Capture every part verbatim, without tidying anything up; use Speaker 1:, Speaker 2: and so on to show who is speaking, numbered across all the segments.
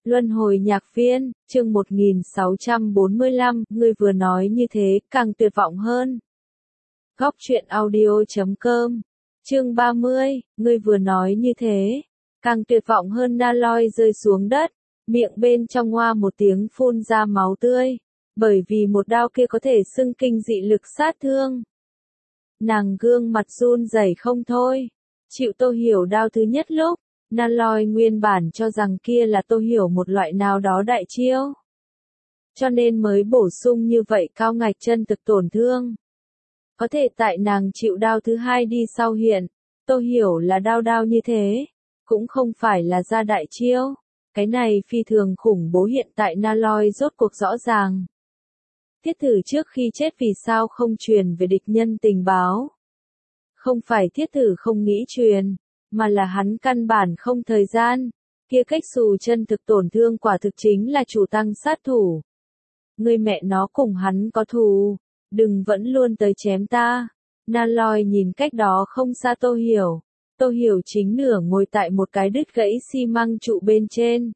Speaker 1: Luân hồi nhạc viên, chương một nghìn sáu trăm bốn mươi lăm, ngươi vừa nói như thế, càng tuyệt vọng hơn. Góc truyện audio chấm com, chương ba mươi, ngươi vừa nói như thế, càng tuyệt vọng hơn. Na Loi rơi xuống đất, miệng bên trong ngoa một tiếng phun ra máu tươi, bởi vì một đao kia có thể xưng kinh dị lực sát thương. Nàng gương mặt run rẩy không thôi, chịu Tô Hiểu đao thứ nhất lúc. Na Loi nguyên bản cho rằng kia là Tô Hiểu một loại nào đó đại chiêu, cho nên mới bổ sung như vậy cao ngạch chân thực tổn thương. Có thể tại nàng chịu đao thứ hai đi sau hiện, Tô Hiểu là đao đao như thế, cũng không phải là ra đại chiêu. Cái này phi thường khủng bố, hiện tại Na Loi rốt cuộc rõ ràng. Thiết Thử trước khi chết vì sao không truyền về địch nhân tình báo? Không phải Thiết Thử không nghĩ truyền, mà là hắn căn bản không thời gian. Kia cách xù chân thực tổn thương quả thực chính là chủ tăng sát thủ. Ngươi mẹ nó cùng hắn có thù, đừng vẫn luôn tới chém ta. Na Loi nhìn cách đó không xa Tô Hiểu. Tô Hiểu chính nửa ngồi tại một cái đứt gãy xi măng trụ bên trên.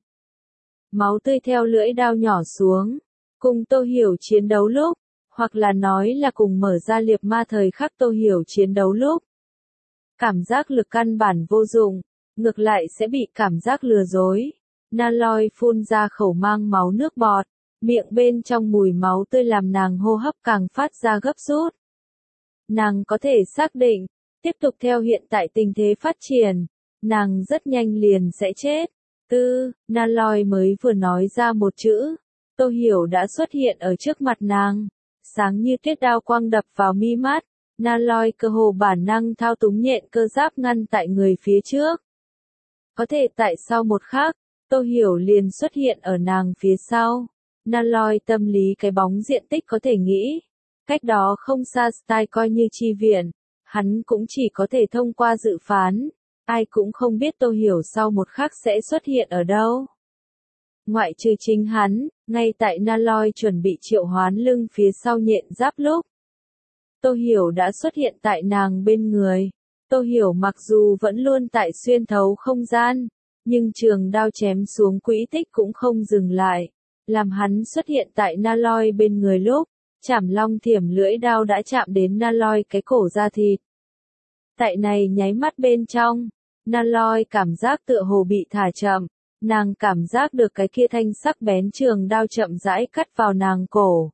Speaker 1: Máu tươi theo lưỡi đao nhỏ xuống. Cùng Tô Hiểu chiến đấu lúc, hoặc là nói là cùng mở ra liệp ma thời khắc Tô Hiểu chiến đấu lúc. Cảm giác lực căn bản vô dụng, ngược lại sẽ bị cảm giác lừa dối. Na Loi phun ra khẩu mang máu nước bọt, miệng bên trong mùi máu tươi làm nàng hô hấp càng phát ra gấp rút. Nàng có thể xác định, tiếp tục theo hiện tại tình thế phát triển, nàng rất nhanh liền sẽ chết. Tư, Na Loi mới vừa nói ra một chữ, Tô Hiểu đã xuất hiện ở trước mặt nàng, sáng như tuyết đao quang đập vào mi mắt. Na Loi cơ hồ bản năng thao túng nhện cơ giáp ngăn tại người phía trước. Có thể tại sau một khắc, Tô Hiểu liền xuất hiện ở nàng phía sau. Na Loi tâm lý cái bóng diện tích có thể nghĩ. Cách đó không xa Style coi như chi viện, hắn cũng chỉ có thể thông qua dự phán. Ai cũng không biết Tô Hiểu sau một khắc sẽ xuất hiện ở đâu. Ngoại trừ chính hắn, ngay tại Na Loi chuẩn bị triệu hoán lưng phía sau nhện giáp lúc. Tô Hiểu đã xuất hiện tại nàng bên người. Tô Hiểu mặc dù vẫn luôn tại xuyên thấu không gian, nhưng trường đao chém xuống quỹ tích cũng không dừng lại. Làm hắn xuất hiện tại Na Loi bên người lúc, chảm long thiểm lưỡi đao đã chạm đến Na Loi cái cổ da thịt. Tại này nháy mắt bên trong, Na Loi cảm giác tựa hồ bị thả chậm, nàng cảm giác được cái kia thanh sắc bén trường đao chậm rãi cắt vào nàng cổ.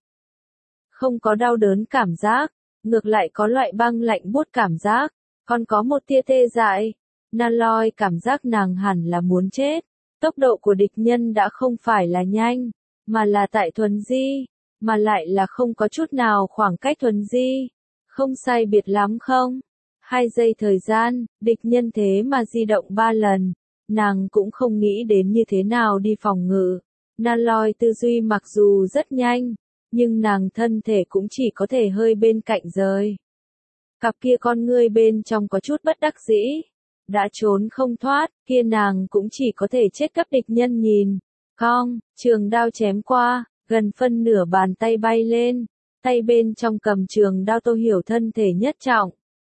Speaker 1: Không có đau đớn cảm giác, ngược lại có loại băng lạnh buốt cảm giác, còn có một tia tê dại. Na Loi cảm giác nàng hẳn là muốn chết. Tốc độ của địch nhân đã không phải là nhanh, mà là tại thuần di, mà lại là không có chút nào khoảng cách thuần di. Không sai biệt lắm không? Hai giây thời gian, địch nhân thế mà di động ba lần, nàng cũng không nghĩ đến như thế nào đi phòng ngự. Na Loi tư duy mặc dù rất nhanh, nhưng nàng thân thể cũng chỉ có thể hơi bên cạnh rời. Cặp kia con ngươi bên trong có chút bất đắc dĩ. Đã trốn không thoát, kia nàng cũng chỉ có thể chết cấp địch nhân nhìn. Cong, trường đao chém qua, gần phân nửa bàn tay bay lên. Tay bên trong cầm trường đao Tô Hiểu thân thể nhất trọng.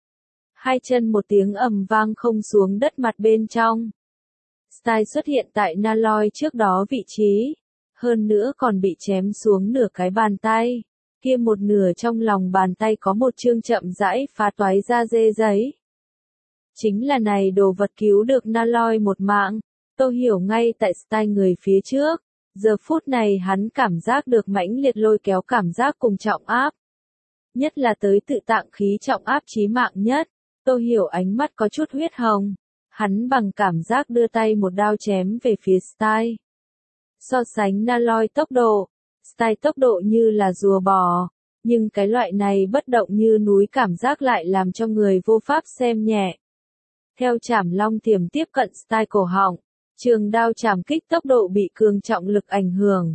Speaker 1: Hai chân một tiếng ầm vang không xuống đất mặt bên trong. Style xuất hiện tại Na Loi trước đó vị trí. Hơn nữa còn bị chém xuống nửa cái bàn tay. Kia một nửa trong lòng bàn tay có một chương chậm rãi phá toái ra dê giấy. Chính là này đồ vật cứu được Na Loi một mạng. Tô Hiểu ngay tại Style người phía trước. Giờ phút này hắn cảm giác được mãnh liệt lôi kéo cảm giác cùng trọng áp. Nhất là tới tự tạng khí trọng áp chí mạng nhất. Tô Hiểu ánh mắt có chút huyết hồng. Hắn bằng cảm giác đưa tay một đao chém về phía Style. So sánh Na Loi tốc độ, Style tốc độ như là rùa bò, nhưng cái loại này bất động như núi cảm giác lại làm cho người vô pháp xem nhẹ. Theo chảm long thiểm tiếp cận Style cổ họng, trường đao chảm kích tốc độ bị cường trọng lực ảnh hưởng.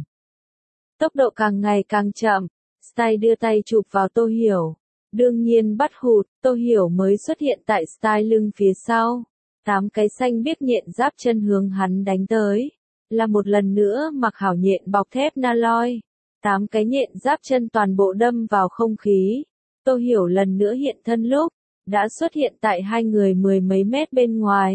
Speaker 1: Tốc độ càng ngày càng chậm, Style đưa tay chụp vào Tô Hiểu. Đương nhiên bắt hụt, Tô Hiểu mới xuất hiện tại Style lưng phía sau. Tám cái xanh biếc nhện giáp chân hướng hắn đánh tới. Là một lần nữa mặc hảo nhện bọc thép Na Loi. Tám cái nhện giáp chân toàn bộ đâm vào không khí. Tô Hiểu lần nữa hiện thân lúc, đã xuất hiện tại hai người mười mấy mét bên ngoài.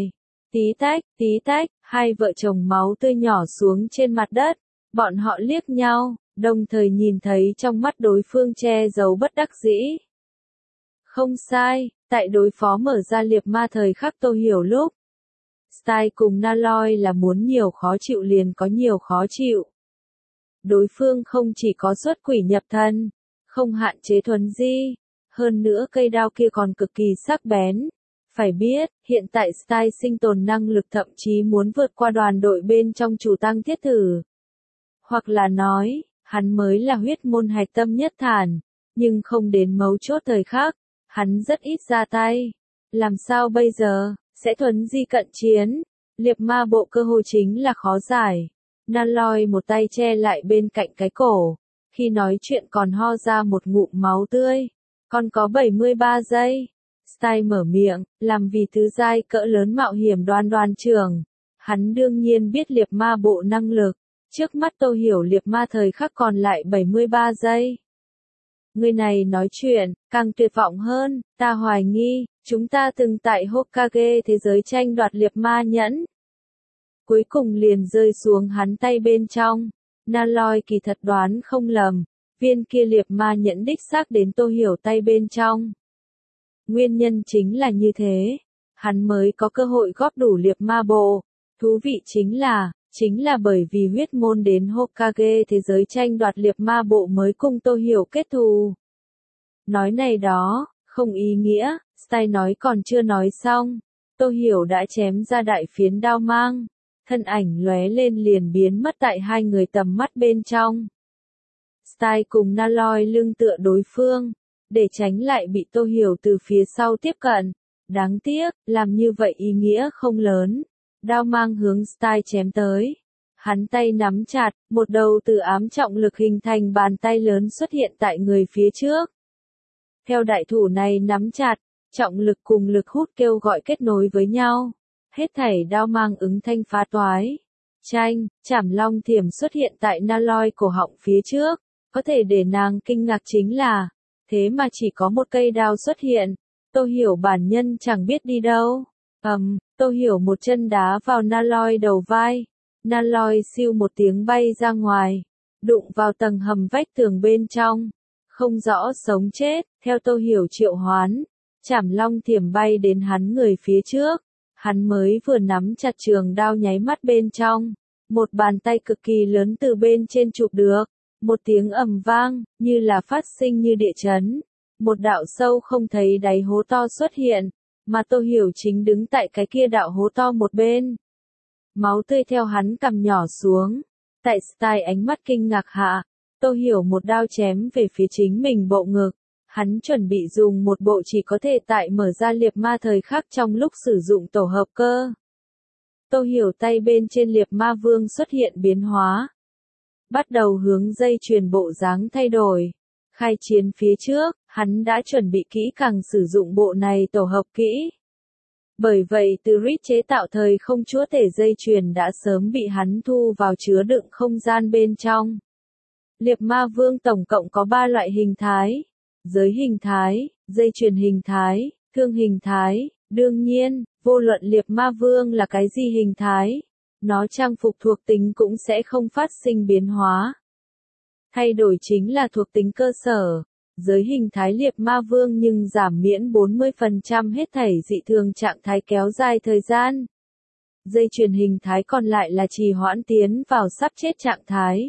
Speaker 1: Tí tách, tí tách, hai vợ chồng máu tươi nhỏ xuống trên mặt đất. Bọn họ liếc nhau, đồng thời nhìn thấy trong mắt đối phương che giấu bất đắc dĩ. Không sai, tại đối phó mở ra liệp ma thời khắc Tô Hiểu lúc. Style cùng Naloy là muốn nhiều khó chịu liền có nhiều khó chịu. Đối phương không chỉ có xuất quỷ nhập thần, không hạn chế thuần di, hơn nữa cây đao kia còn cực kỳ sắc bén. Phải biết, hiện tại Style sinh tồn năng lực thậm chí muốn vượt qua đoàn đội bên trong chủ tăng thiết thử. Hoặc là nói, hắn mới là huyết môn hạch tâm nhất thản, nhưng không đến mấu chốt thời khắc, hắn rất ít ra tay. Làm sao bây giờ, sẽ thuần di cận chiến, liệp ma bộ cơ hội chính là khó giải. Naloy một tay che lại bên cạnh cái cổ, khi nói chuyện còn ho ra một ngụm máu tươi. Còn có bảy mươi ba giây. Style mở miệng, làm vì tứ giai cỡ lớn mạo hiểm đoan đoan trường. Hắn đương nhiên biết liệp ma bộ năng lực. Trước mắt Tô Hiểu liệp ma thời khắc còn lại bảy mươi ba giây. Người này nói chuyện, càng tuyệt vọng hơn, ta hoài nghi, chúng ta từng tại Hokage thế giới tranh đoạt liệp ma nhẫn. Cuối cùng liền rơi xuống hắn tay bên trong. Naloy kỳ thật đoán không lầm, viên kia liệp ma nhẫn đích xác đến Tô Hiểu tay bên trong. Nguyên nhân chính là như thế, hắn mới có cơ hội góp đủ liệp ma bộ. Thú vị chính là, chính là bởi vì huyết môn đến Hokage thế giới tranh đoạt liệp ma bộ mới cùng Tô Hiểu kết thù. Nói này đó, không ý nghĩa, Style nói còn chưa nói xong. Tô Hiểu đã chém ra đại phiến đao mang, thân ảnh lóe lên liền biến mất tại hai người tầm mắt bên trong. Style cùng Naloy lưng tựa đối phương, để tránh lại bị Tô Hiểu từ phía sau tiếp cận. Đáng tiếc, làm như vậy ý nghĩa không lớn. Đao mang hướng Style chém tới. Hắn tay nắm chặt, một đầu từ ám trọng lực hình thành bàn tay lớn xuất hiện tại người phía trước. Theo đại thủ này nắm chặt, trọng lực cùng lực hút kêu gọi kết nối với nhau. Hết thảy đao mang ứng thanh phá toái. Chanh, chảm long thiểm xuất hiện tại Naloy cổ họng phía trước. Có thể để nàng kinh ngạc chính là, thế mà chỉ có một cây đao xuất hiện. Tô Hiểu bản nhân chẳng biết đi đâu. Ầm, um, Tô Hiểu một chân đá vào Naloy đầu vai. Naloy siêu một tiếng bay ra ngoài, đụng vào tầng hầm vách tường bên trong. Không rõ sống chết, theo Tô Hiểu triệu hoán, chảm long thiểm bay đến hắn người phía trước. Hắn mới vừa nắm chặt trường đao nháy mắt bên trong. Một bàn tay cực kỳ lớn từ bên trên chụp được. Một tiếng ầm vang, như là phát sinh như địa chấn. Một đạo sâu không thấy đáy hố to xuất hiện, mà Tô Hiểu chính đứng tại cái kia đạo hố to một bên. Máu tươi theo hắn cằm nhỏ xuống. Tại Style ánh mắt kinh ngạc hạ, Tô Hiểu một đao chém về phía chính mình bộ ngực. Hắn chuẩn bị dùng một bộ chỉ có thể tại mở ra liệp ma thời khắc trong lúc sử dụng tổ hợp cơ. Tô Hiểu tay bên trên liệp ma vương xuất hiện biến hóa. Bắt đầu hướng dây chuyền bộ dáng thay đổi. Khai chiến phía trước, hắn đã chuẩn bị kỹ càng sử dụng bộ này tổ hợp kỹ. Bởi vậy từ rít chế tạo thời không chúa tể dây chuyền đã sớm bị hắn thu vào chứa đựng không gian bên trong. Liệp ma vương tổng cộng có ba loại hình thái. Giới hình thái, dây chuyền hình thái, thương hình thái. Đương nhiên, vô luận liệp ma vương là cái gì hình thái, nó trang phục thuộc tính cũng sẽ không phát sinh biến hóa. Thay đổi chính là thuộc tính cơ sở. Giới hình thái liệp ma vương nhưng giảm miễn bốn mươi phần trăm hết thảy dị thường trạng thái kéo dài thời gian. Dây chuyền hình thái còn lại là trì hoãn tiến vào sắp chết trạng thái.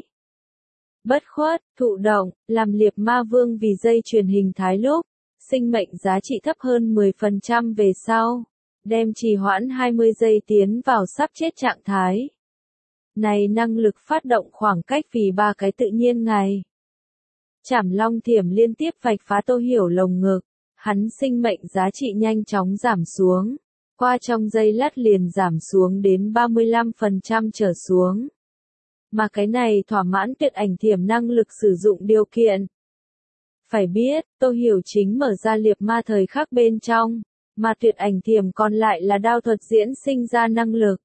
Speaker 1: Bất khuất, thụ động, làm liệp ma vương vì dây chuyền hình thái lúc, sinh mệnh giá trị thấp hơn mười phần trăm về sau, đem trì hoãn hai mươi giây tiến vào sắp chết trạng thái. Này năng lực phát động khoảng cách vì ba cái tự nhiên ngày. Chảm long thiểm liên tiếp vạch phá Tô Hiểu lồng ngực, hắn sinh mệnh giá trị nhanh chóng giảm xuống. Qua trong giây lát liền giảm xuống đến ba mươi lăm phần trăm trở xuống. Mà cái này thỏa mãn tuyệt ảnh thiểm năng lực sử dụng điều kiện. Phải biết, Tô Hiểu chính mở ra liệp ma thời khắc bên trong, mà tuyệt ảnh thiểm còn lại là đao thuật diễn sinh ra năng lực.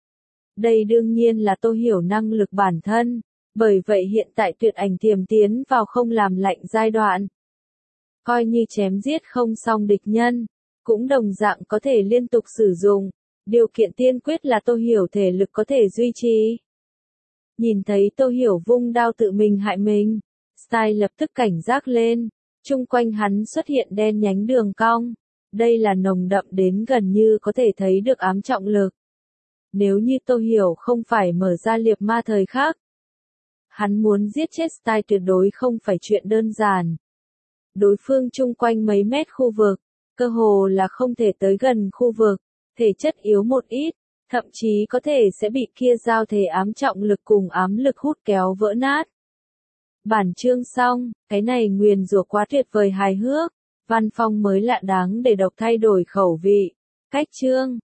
Speaker 1: Đây đương nhiên là Tô Hiểu năng lực bản thân, bởi vậy hiện tại tuyệt ảnh thiểm tiến vào không làm lạnh giai đoạn. Coi như chém giết không xong địch nhân, cũng đồng dạng có thể liên tục sử dụng, Điều kiện tiên quyết là Tô Hiểu thể lực có thể duy trì. Nhìn thấy Tô Hiểu vung đao tự mình hại mình, Style lập tức cảnh giác lên, chung quanh hắn xuất hiện đen nhánh đường cong. Đây là nồng đậm đến gần như có thể thấy được ám trọng lực. Nếu như Tô Hiểu không phải mở ra liệp ma thời khắc, hắn muốn giết chết Style tuyệt đối không phải chuyện đơn giản. Đối phương chung quanh mấy mét khu vực, cơ hồ là không thể tới gần khu vực, thể chất yếu một ít, thậm chí có thể sẽ bị kia giao thể ám trọng lực cùng ám lực hút kéo vỡ nát. Bản chương xong, cái này nguyền rủa quá tuyệt vời hài hước, văn phong mới lạ đáng để đọc thay đổi khẩu vị. Cách chương